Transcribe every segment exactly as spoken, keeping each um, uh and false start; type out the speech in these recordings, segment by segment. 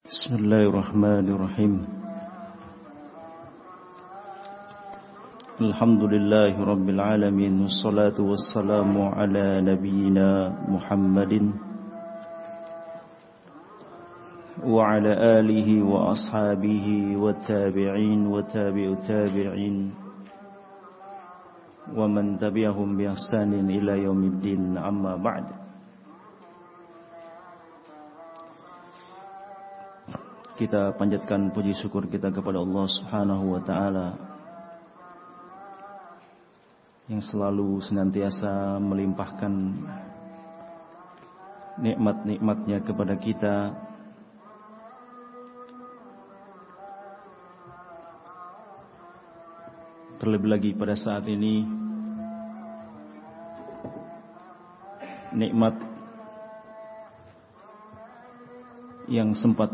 Bismillahirrahmanirrahim. Alhamdulillahi rabbil alamin. Wassalatu wassalamu ala nabiyyina Muhammadin wa ala alihi wa ashabihi wa tabi'in wa tabi'u tabi'in wa man tabi'ahum bi ihsanin ila yaumiddin, amma ba'd. Kita panjatkan puji syukur kita kepada Allah Subhanahu wa ta'ala yang selalu senantiasa melimpahkan nikmat-nikmatnya kepada kita, terlebih lagi pada saat ini nikmat yang sempat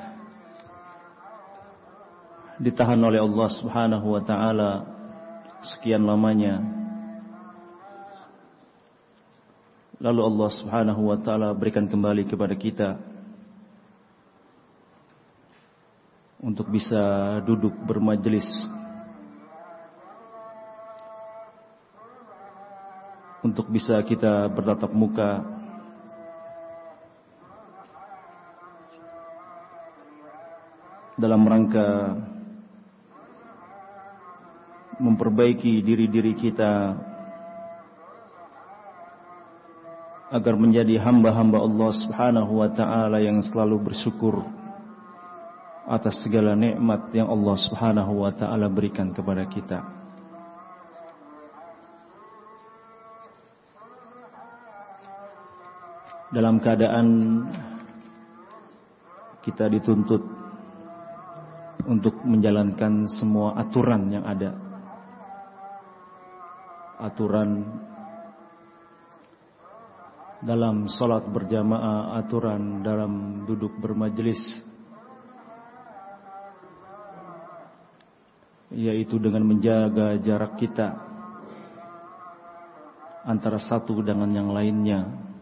ditahan oleh Allah Subhanahu wa ta'ala sekian lamanya, lalu Allah Subhanahu wa ta'ala berikan kembali kepada kita untuk bisa duduk bermajelis, untuk bisa kita bertatap muka dalam rangka memperbaiki diri-diri kita agar menjadi hamba-hamba Allah Subhanahu wa ta'ala yang selalu bersyukur atas segala nikmat yang Allah Subhanahu wa ta'ala berikan kepada kita. Dalam keadaan kita dituntut untuk menjalankan semua aturan yang ada, aturan dalam salat berjamaah, aturan dalam duduk bermajelis, yaitu dengan menjaga jarak kita antara satu dengan yang lainnya,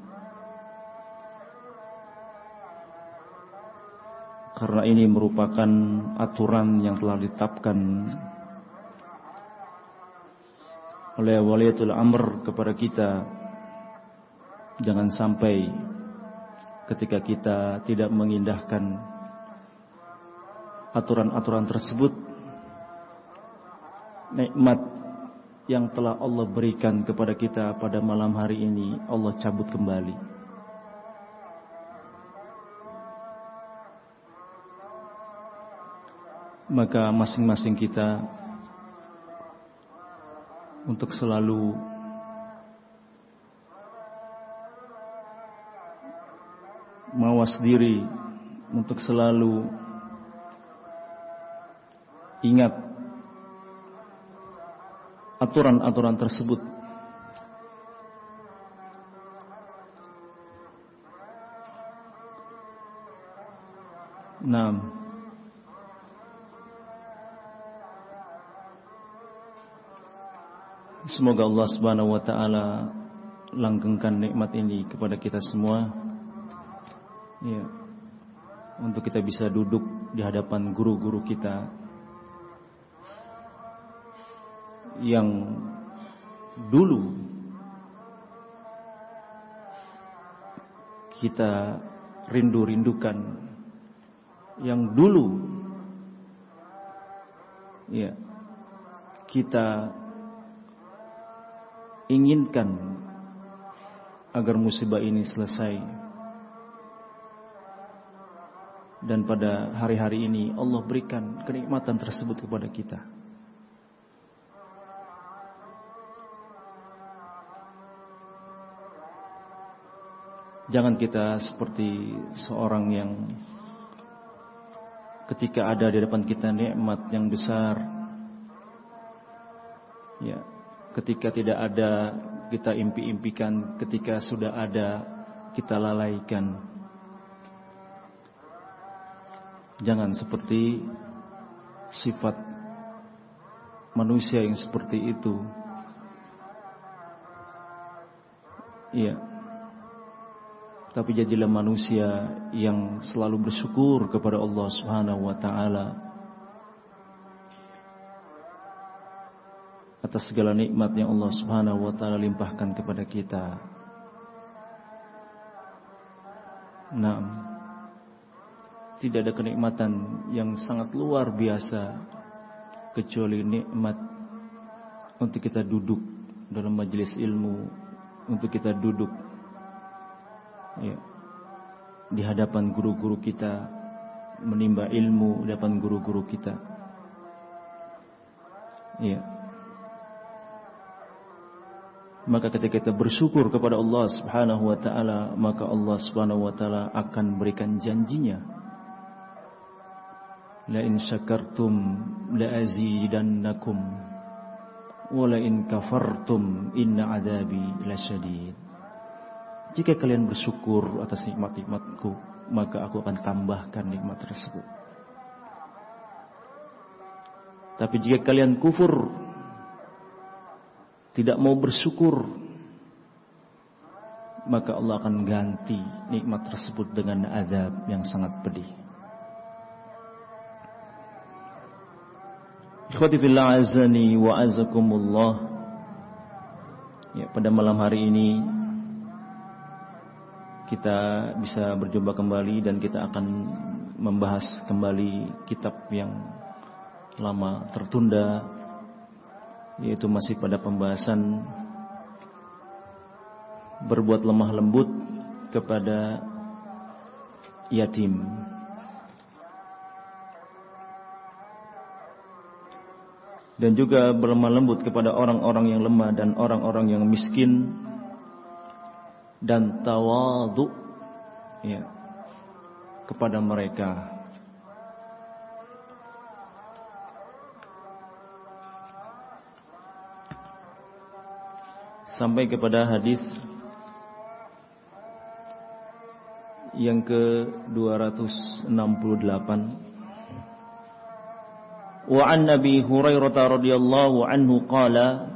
karena ini merupakan aturan yang telah ditetapkan oleh waliyatul amr kepada kita. Jangan sampai ketika kita tidak mengindahkan aturan-aturan tersebut, nikmat yang telah Allah berikan kepada kita pada malam hari ini Allah cabut kembali. Maka masing-masing kita untuk selalu mawas diri, untuk selalu ingat aturan-aturan tersebut. Nah, semoga Allah Subhanahu wa ta'ala langgengkan nikmat ini kepada kita semua, ya, untuk kita bisa duduk di hadapan guru-guru kita yang dulu kita rindu-rindukan, yang dulu ya kita inginkan agar musibah ini selesai. Dan pada hari-hari ini Allah berikan kenikmatan tersebut kepada kita. Jangan kita seperti seorang yang ketika ada di depan kita nikmat yang besar, ya, ketika tidak ada kita impi-impikan, ketika sudah ada kita lalaikan. Jangan seperti sifat manusia yang seperti itu. Iya. tapi jadilah manusia yang selalu bersyukur kepada Allah Subhanahu wa taala atas segala nikmat yang Allah Subhanahu wa taala limpahkan kepada kita. Nah, tidak ada kenikmatan yang sangat luar biasa kecuali nikmat untuk kita duduk dalam majelis ilmu, untuk kita duduk ya, di hadapan guru-guru kita, menimba ilmu di hadapan guru-guru kita. Ya. Maka ketika kita bersyukur kepada Allah Subhanahu wa taala, maka Allah Subhanahu wa taala akan berikan janjinya. La in syakartum la azidannakum wa la in kafartum inna adzabi lasyadid. Jika kalian bersyukur atas nikmat-nikmatku, maka aku akan tambahkan nikmat tersebut. Tapi jika kalian kufur, tidak mau bersyukur, maka Allah akan ganti nikmat tersebut dengan azab yang sangat pedih. Ikhwati fillah azani wa azakumullah. Ya, pada malam hari ini kita bisa berjumpa kembali dan kita akan membahas kembali kitab yang lama tertunda, yaitu masih pada pembahasan berbuat lemah lembut kepada yatim. Dan juga berlemah lembut kepada orang-orang yang lemah dan orang-orang yang miskin, dan tawadhu ya, kepada mereka. Sampai kepada hadis yang ke dua ratus enam puluh delapan. Wa an Nabi Hurairah radhiyallahu anhu qala,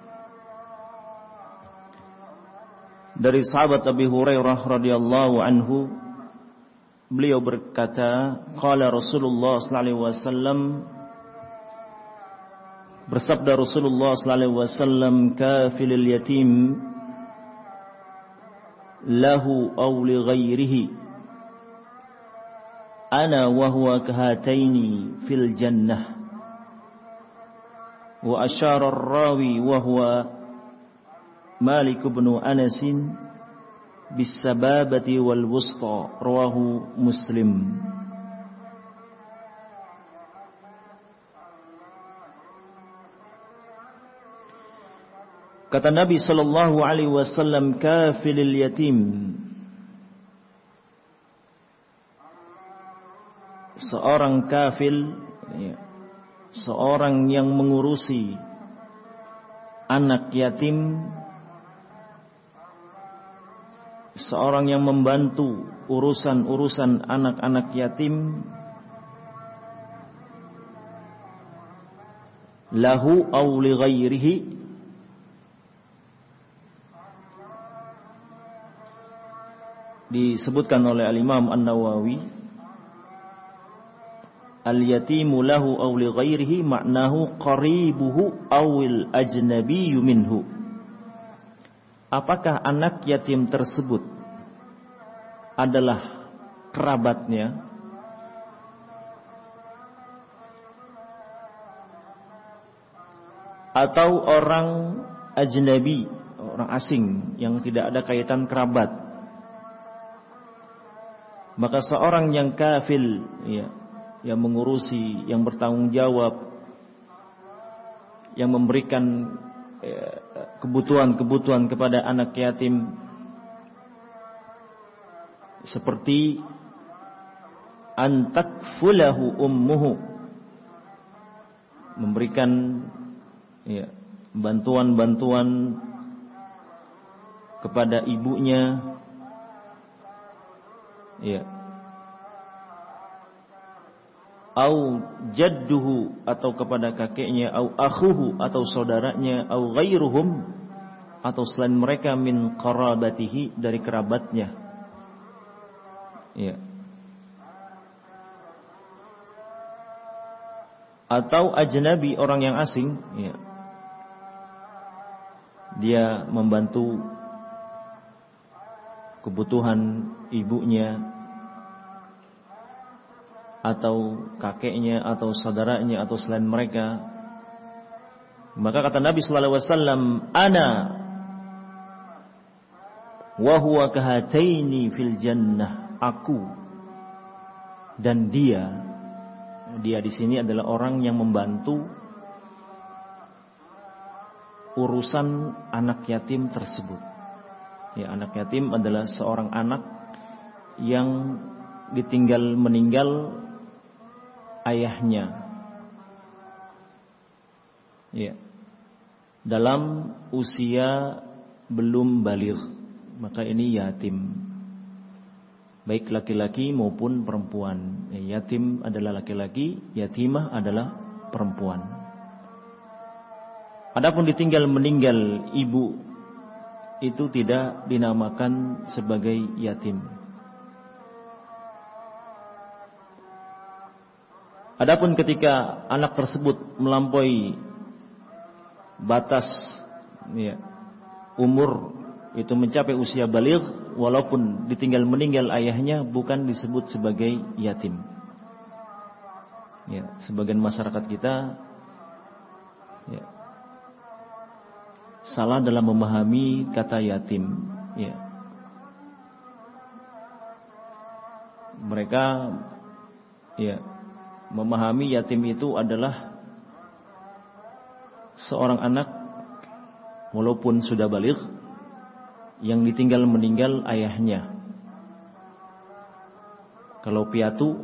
dari sahabat Abi Hurairah radhiyallahu anhu, beliau berkata, qala Rasulullah sallallahu alaihi wasallam, bersabda Rasulullah sallallahu alaihi wasallam, kafilul yatim lahu aw li ghairihi ana wa huwa kahataini fil jannah. Wa asyara ar-rawi wa huwa Malik bin Anas bis sababati wal wusta, rawahu Muslim. Kata Nabi sallallahu alaihi wasallam, kafilil yatim, seorang kafil ya, seorang yang mengurusi anak yatim, seorang yang membantu urusan-urusan anak-anak yatim, lahu aw li ghairihi, disebutkan oleh Al-Imam An-Nawawi, al-yatimu lahu aw li ghairihi maknahu qaribuhu awil ajnabiyyu minhu. Apakah anak yatim tersebut adalah kerabatnya atau orang ajnabi, orang asing yang tidak ada kaitan kerabat? Maka seorang yang kafil ya, yang mengurusi, yang bertanggung jawab, yang memberikan kebutuhan-kebutuhan kepada anak yatim, seperti antakfulahu ummuhu, memberikan ya, bantuan-bantuan kepada ibunya, ya, au jadduhu, atau kepada kakeknya, au akhuhu, atau saudaranya, au ghairuhum, atau selain mereka, min qarabatihi, dari kerabatnya. Ya. Atau ajnabi, orang yang asing, ya. Dia membantu kebutuhan ibunya atau kakeknya atau saudaranya atau selain mereka, maka kata Nabi sallallahu alaihi wasallam, ana wa huwa kahataini fil jannah, aku dan dia, dia di sini adalah orang yang membantu urusan anak yatim tersebut. Ya, anak yatim adalah seorang anak yang ditinggal meninggal ayahnya, ya, dalam usia belum baligh, maka ini yatim, baik laki-laki maupun perempuan. Ya, yatim adalah laki-laki, yatimah adalah perempuan. Adapun ditinggal meninggal ibu, itu tidak dinamakan sebagai yatim. Adapun ketika anak tersebut melampaui batas, ya, umur, itu mencapai usia baligh, walaupun ditinggal meninggal ayahnya, bukan disebut sebagai yatim. Ya, sebagian masyarakat kita, ya, salah dalam memahami kata yatim. Ya. Mereka, ya, memahami yatim itu adalah seorang anak walaupun sudah baligh yang ditinggal meninggal ayahnya. Kalau piatu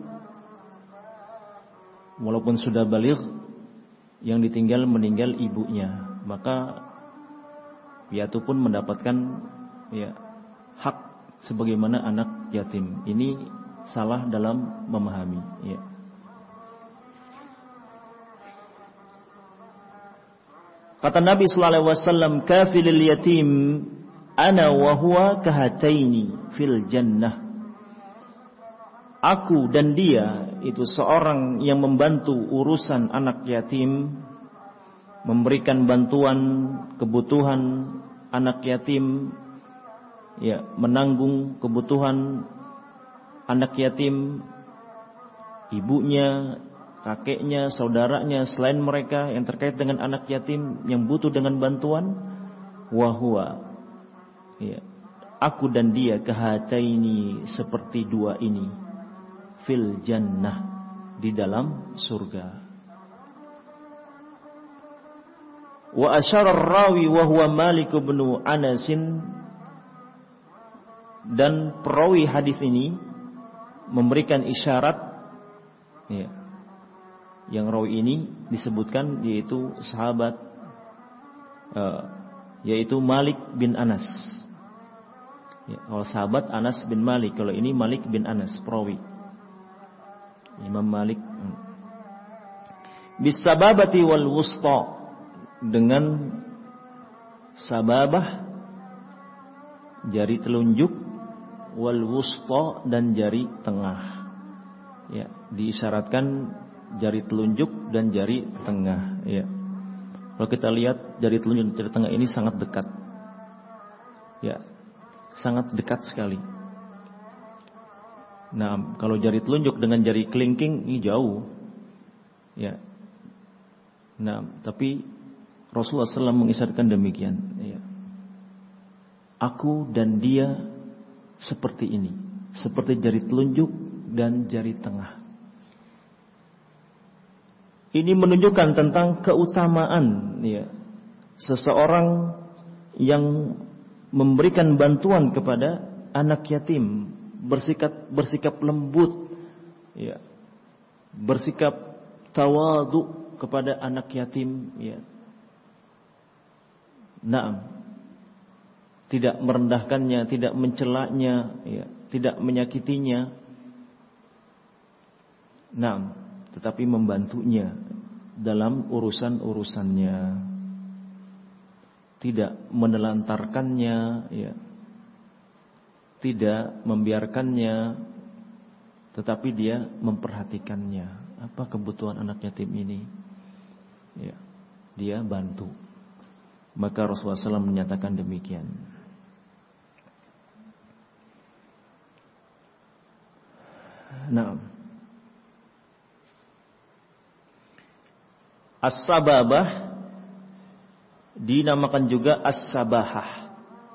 walaupun sudah baligh yang ditinggal meninggal ibunya, maka piatu pun mendapatkan, ya, hak sebagaimana anak yatim. Ini salah dalam memahami, ya. Kata Nabi sallallahu alaihi wasallam, kafilul yatim ana wa huwa kahataini fil jannah. Aku dan dia itu seorang yang membantu urusan anak yatim, memberikan bantuan kebutuhan anak yatim, ya, menanggung kebutuhan anak yatim, ibunya, kakeknya, saudaranya, selain mereka yang terkait dengan anak yatim yang butuh dengan bantuan. Wahwa, ya, aku dan dia kahataini, seperti dua ini, fil jannah, di dalam surga. Wa asyara ar-rawi wa huwa Malik bin Anas, dan perawi hadis ini memberikan isyarat, ya, yang rawi ini disebutkan yaitu sahabat, uh, yaitu Malik bin Anas. Ya, kalau sahabat Anas bin Malik, kalau ini Malik bin Anas, perawi Imam Malik. Bisababati wal wusta, dengan sababah jari telunjuk, wal wusta dan jari tengah. Ya, diisyaratkan jari telunjuk dan jari tengah, ya. Kalau kita lihat jari telunjuk dan jari tengah ini sangat dekat. Ya, sangat dekat sekali. Nah, kalau jari telunjuk dengan jari kelingking ini jauh. Ya. Nah, tapi Rasulullah sallallahu alaihi wasallam mengisyaratkan demikian, ya. Aku dan dia seperti ini, seperti jari telunjuk dan jari tengah. Ini menunjukkan tentang keutamaan, ya, seseorang yang memberikan bantuan kepada anak yatim, bersikap bersikap lembut, ya, bersikap tawadhu kepada anak yatim, ya. Naam, tidak merendahkannya, tidak mencelaknya, ya, tidak menyakitinya. Naam, tetapi membantunya dalam urusan-urusannya, tidak menelantarkannya, ya, tidak membiarkannya tetapi dia memperhatikannya. Apa kebutuhan anak yatim ini? Ya, dia bantu. Maka Rasulullah shallallahu alaihi wasallam menyatakan demikian. Nah, as-sababah dinamakan juga as-sabahah.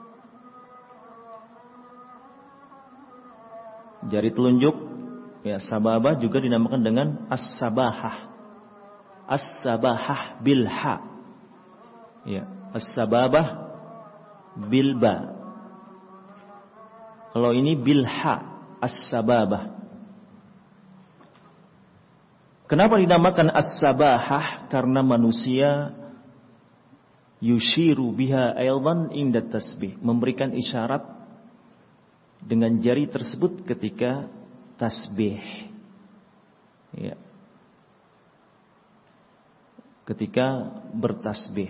Jari telunjuk, ya, sababah juga dinamakan dengan as-sabahah. As-sabahah bil ha. Ya, as-sababah bil ba. Kalau ini bil ha, as-sababah. Kenapa dinamakan as-sabahah? Karena manusia yushiru biha aidan inda tasbih, memberikan isyarat dengan jari tersebut ketika tasbih. Ya. Ketika bertasbih.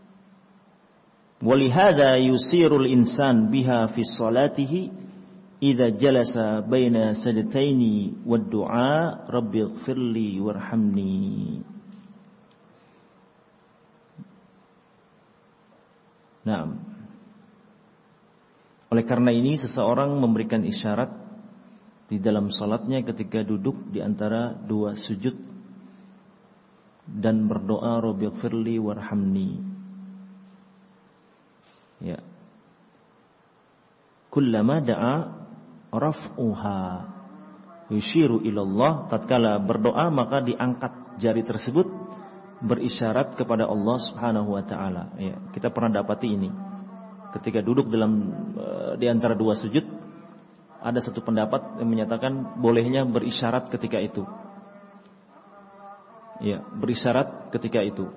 Walihada yusirul insan biha fi salatihi idza jalasa baina sajdataini wad du'a rabbighfirli warhamni. Nah, oleh karena ini seseorang memberikan isyarat di dalam salatnya ketika duduk di antara dua sujud dan berdoa rabbighfirli warhamni. Ya. Kullama da'a raf'uha yushiru ilallah, tatkala berdoa maka diangkat jari tersebut berisyarat kepada Allah Subhanahu wa taala. Ya, kita pernah dapati ini. Ketika duduk dalam di antara dua sujud, ada satu pendapat yang menyatakan bolehnya berisyarat ketika itu. Ya, berisyarat ketika itu.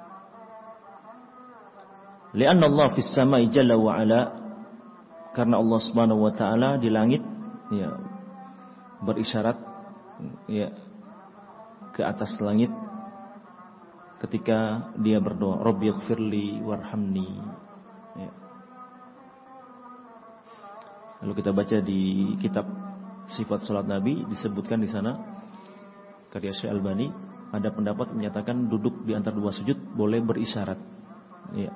Li'anna Allah fis samai jalla wa ala, karena Allah Subhanahu wa taala di langit, ya, berisyarat, ya, ke atas langit ketika dia berdoa rabbighfirli warhamni. Ya. Lalu kita baca di kitab Sifat Salat Nabi, disebutkan di sana karya Syekh Albani, ada pendapat menyatakan duduk di antara dua sujud boleh berisyarat. Ya.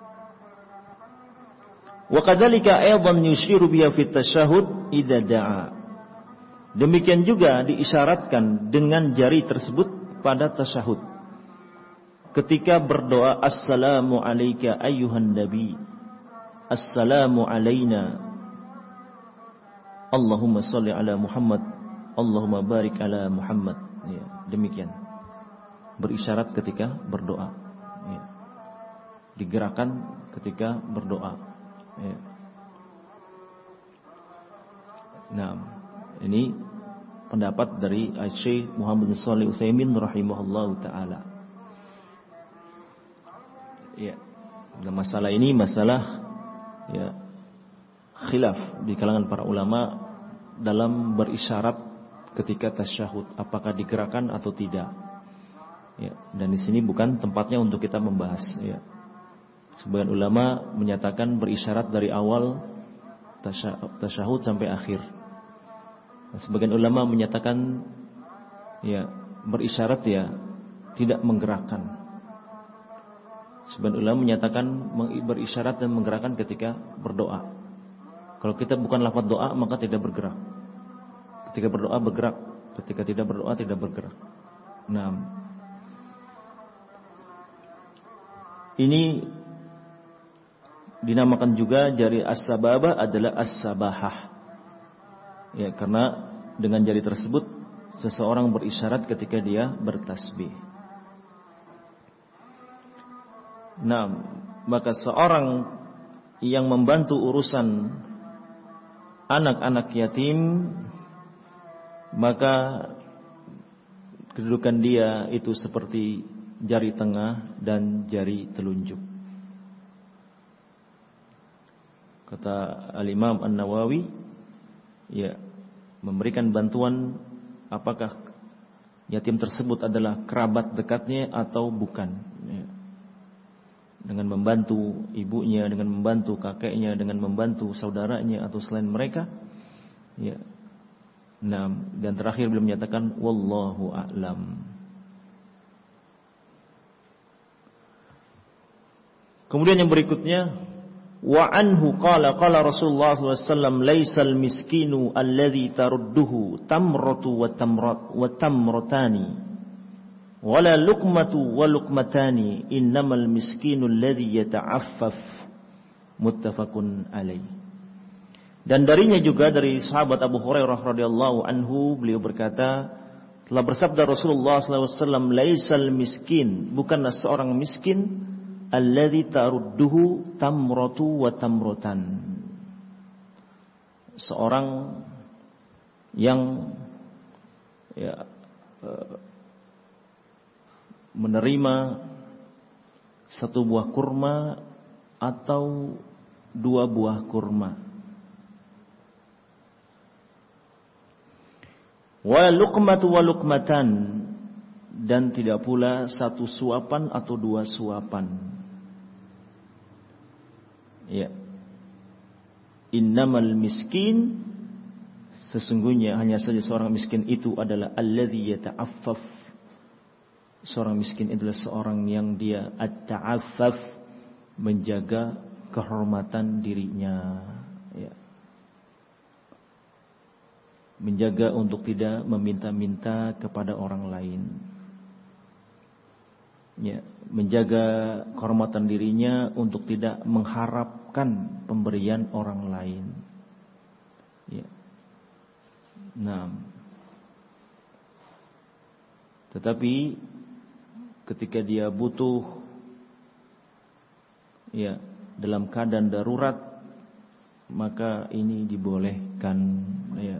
Wa kadzalika aidan yushiru biha fit tasyahhud idza da'a. Demikian juga diisyaratkan dengan jari tersebut pada tasyahud. Ketika berdoa assalamu alayka ayyuhan nabi, assalamu alayna, Allahumma salli ala Muhammad, Allahumma barik ala Muhammad. Ya, demikian. Berisyarat ketika berdoa. Ya. Digerakkan ketika berdoa. Ya. Nah, ini pendapat dari Syekh Muhammad bin Shalih Utsaimin rahimahullahu taala. Ya. Nah, masalah ini masalah, ya, khilaf di kalangan para ulama dalam berisyarat ketika tasyahud, apakah digerakkan atau tidak. Ya, dan di sini bukan tempatnya untuk kita membahas. Ya. Sebagian ulama menyatakan berisyarat dari awal tasyahud sampai akhir. Nah, sebagian ulama menyatakan, ya, berisyarat, ya, tidak menggerakkan. Sebagian ulama menyatakan berisyarat dan menggerakkan ketika berdoa. Kalau kita bukan lafaz doa maka tidak bergerak. Ketika berdoa bergerak, ketika tidak berdoa tidak bergerak. Nah, ini dinamakan juga jari as-sababah adalah as-sabahah. Ya, karena dengan jari tersebut seseorang berisyarat ketika dia bertasbih. Nah, maka seorang yang membantu urusan anak-anak yatim, maka kedudukan dia itu seperti jari tengah dan jari telunjuk. Kata Al-Imam An-Nawawi, ya, memberikan bantuan apakah yatim tersebut adalah kerabat dekatnya atau bukan. Ya. Dengan membantu ibunya, dengan membantu kakeknya, dengan membantu saudaranya atau selain mereka, ya, Nah, dan terakhir beliau menyatakan wallahu a'lam. Kemudian yang berikutnya, wa anhu qala qala Rasulullah sallallahu alaihi wasallam laisal miskinu alladhi tarudduhu tamratu wa tamrat wa tamratani wala luqmatu wa luqmatani innamal miskinu alladhi yata'affaf, muttafaqun alaih. Dan darinya juga dari sahabat Abu Hurairah radhiyallahu anhu, beliau berkata, telah bersabda Rasulullah sallallahu alaihi wasallam, laisal miskin, bukanlah seorang miskin, alladzi tarudduhu tamratu wa tamratan, seorang yang ya, menerima satu buah kurma atau dua buah kurma. Wa luqmatu wa luqmatan, dan tidak pula satu suapan atau dua suapan. Ya. Innamal miskin, sesungguhnya hanya saja seorang miskin itu adalah alladzi yata'affaf. Seorang miskin adalah seorang yang dia at-ta'affaf, menjaga kehormatan dirinya, ya. Menjaga untuk tidak meminta-minta kepada orang lain, ya, menjaga kehormatan dirinya untuk tidak mengharapkan pemberian orang lain, ya. Nah, tetapi ketika dia butuh, ya, dalam keadaan darurat, maka ini dibolehkan, ya.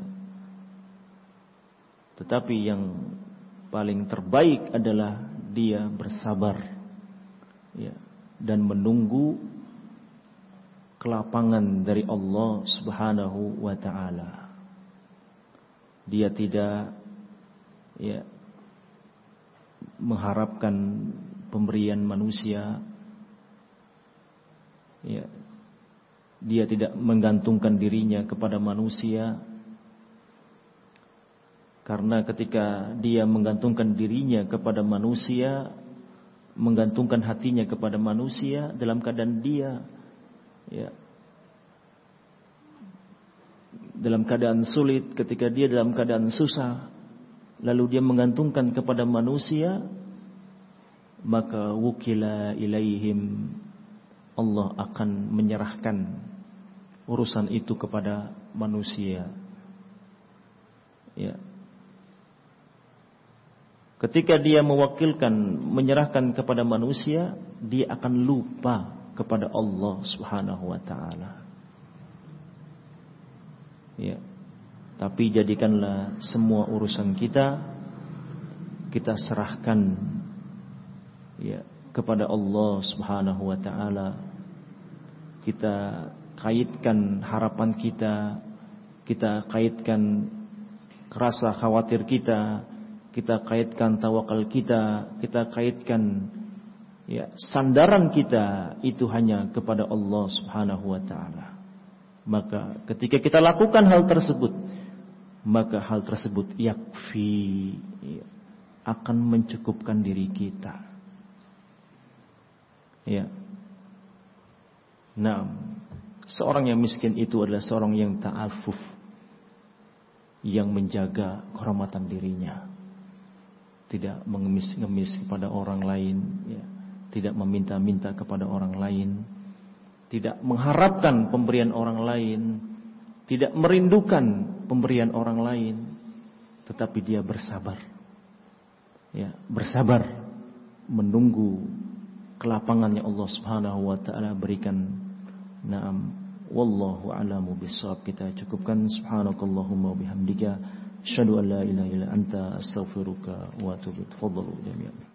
Tetapi yang paling terbaik adalah dia bersabar, ya, dan menunggu kelapangan dari Allah Subhanahu wa taala. Dia tidak, ya, mengharapkan pemberian manusia, ya. Dia tidak menggantungkan dirinya kepada manusia. Karena ketika dia menggantungkan dirinya kepada manusia, menggantungkan hatinya kepada manusia dalam keadaan dia, ya, dalam keadaan sulit, ketika dia dalam keadaan susah, lalu dia menggantungkan kepada manusia, maka wukila ilaihim, Allah akan menyerahkan urusan itu kepada manusia, ya. Ketika dia mewakilkan, menyerahkan kepada manusia, dia akan lupa kepada Allah Subhanahu wa taala. Ya. Tapi jadikanlah semua urusan kita kita serahkan, ya, kepada Allah Subhanahu wa taala. Kita kaitkan harapan kita, kita kaitkan rasa khawatir kita, kita kaitkan tawakal kita, kita kaitkan, ya, sandaran kita itu hanya kepada Allah Subhanahu wa taala. Maka ketika kita lakukan hal tersebut, maka hal tersebut yakfi, ya, akan mencukupkan diri kita. Ya. Nah, seorang yang miskin itu adalah seorang yang ta'affuf, yang menjaga kehormatan dirinya. Tidak mengemis-ngemis kepada orang lain, ya. Tidak meminta-minta kepada orang lain, tidak mengharapkan pemberian orang lain, tidak merindukan pemberian orang lain, tetapi dia bersabar, ya, bersabar menunggu kelapangannya Allah Subhanahu wa taala berikan. Naam, wallahu a'lamu bissawab. Kita cukupkan. Subhanakallahumma wa bihamdika, asyhadu an la ilaha illa anta, astaghfiruka wa atubu ilaik. Tafadhalu jami'an.